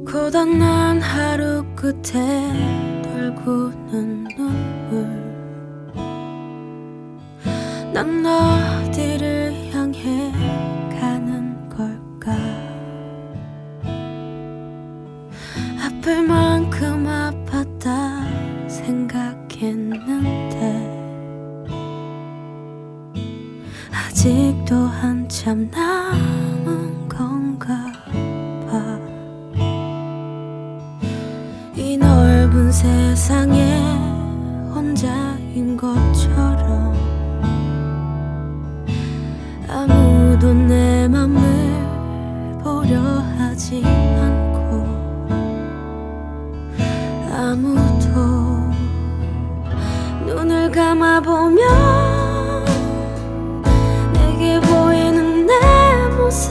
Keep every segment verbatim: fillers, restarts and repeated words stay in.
고단한 하루 끝에 돌고는 눈물. 난 어디를 향해 가는 걸까? 아플 만큼 아팠다 생각했는데 아직도 한참 남은 건가 봐. 이 넓은 세상에 혼자인 것처럼 아무도 내 맘을 보려 하지 않고 아무도 눈을 감아보면 내게 보이는 내 모습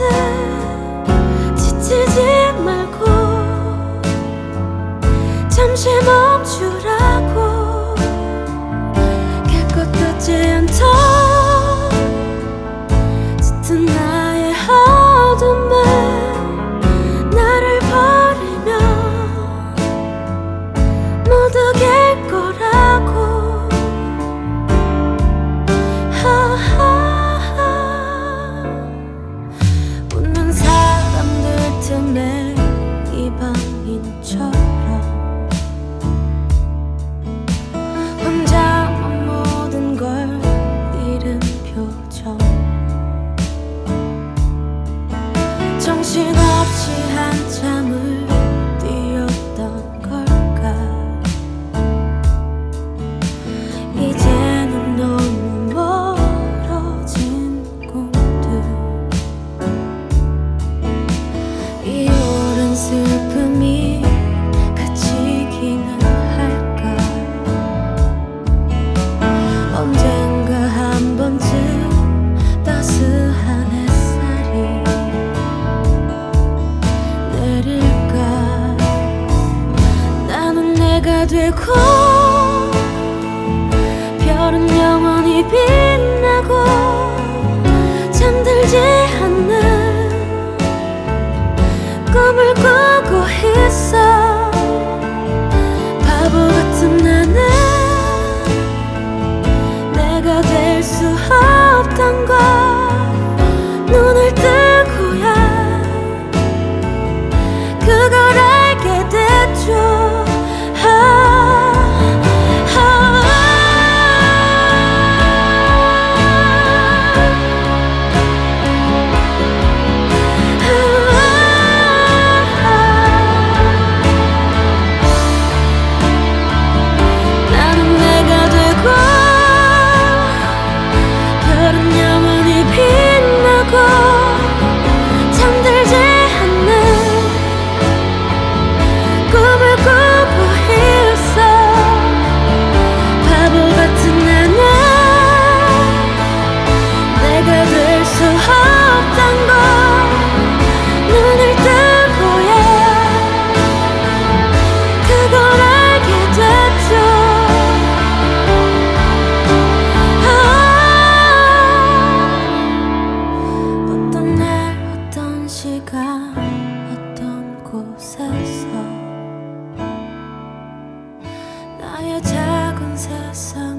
지치지 말고 잠시 멈추라고 갈 것 같지 않던 짙은 나의 어둠을 나를 버리면 모두 갤 거라고. 하하하. 웃는 사람들 틈에 이방인처럼 혼자만 모든 걸 잃은 표정. 정신없이 한참을 뛰었던 걸까? 이제는 너무 멀어진 꿈들. 이 오랜 슬픔이 그치기는 할까? 언젠가 한 번쯤 따스한 햇살이 내릴까? 나는 내가 되고 별은 영원히 빛나고 잠들지 않는 꿈을 꾸고 있어. 바보 같은 나는 내가 될 수 없던 걸 눈을 뜨고야 그걸 알게 됐죠. 나는 내가 되고 별은 영원히 빛나고 잠들지 않는 꿈을 꾸고 있어. 바보 같은 나는 내가 될 수 없던 걸 눈을 뜨고야 그걸 알게 됐죠. 어떤 날 어떤 시간 어떤 곳에서 나의 작은 세상